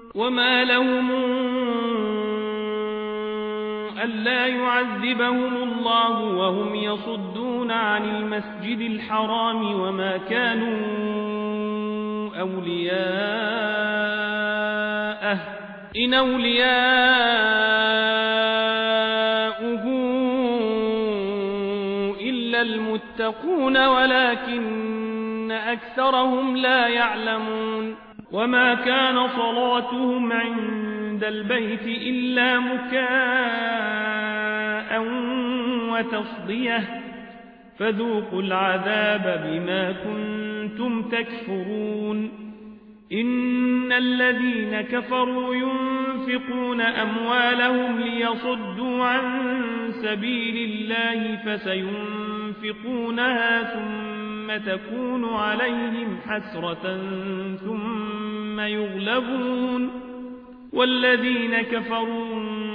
وما لهم ألا يعذبهم الله وهم يصدون عن المسجد الحرام وما كانوا أولياءه إن أولياؤه إلا المتقون ولكن أكثرهم لا يعلمون وما كان صلاتهم عند البيت إلا مكاء وتصدية فذوقوا العذاب بما كنتم تكفرون إن الذين كفروا ينفقون أموالهم ليصدوا عن سبيل الله فسينفقونها ثم تكون عليهم حسرة ثم يغلبون والذين كفروا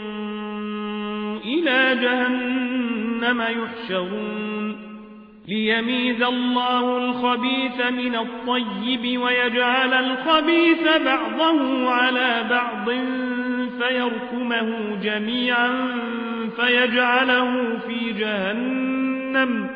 إلى جهنم يحشرون ليميز الله الخبيث من الطيب ويجعل الخبيث بعضه على بعض فيركمه جميعا فيجعله في جهنم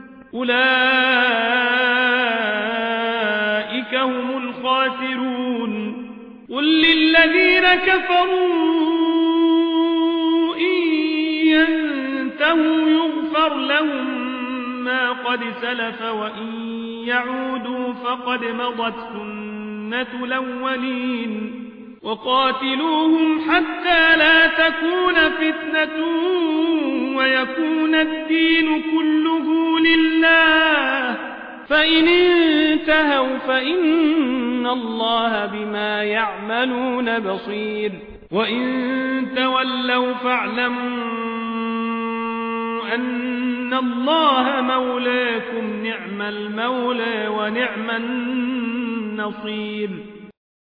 أولئك هم الخاسرون قل للذين كفروا إن ينتهوا يغفر لهم ما قد سلف وإن يعودوا فقد مضت سنة الأولين وقاتلوهم حتى لا تكون فتنة ويكون الدين كله لله فإن انتهوا فإن الله بما يعملون بصير وإن تولوا فاعلموا أن الله مولاكم نعم المولى ونعم النصير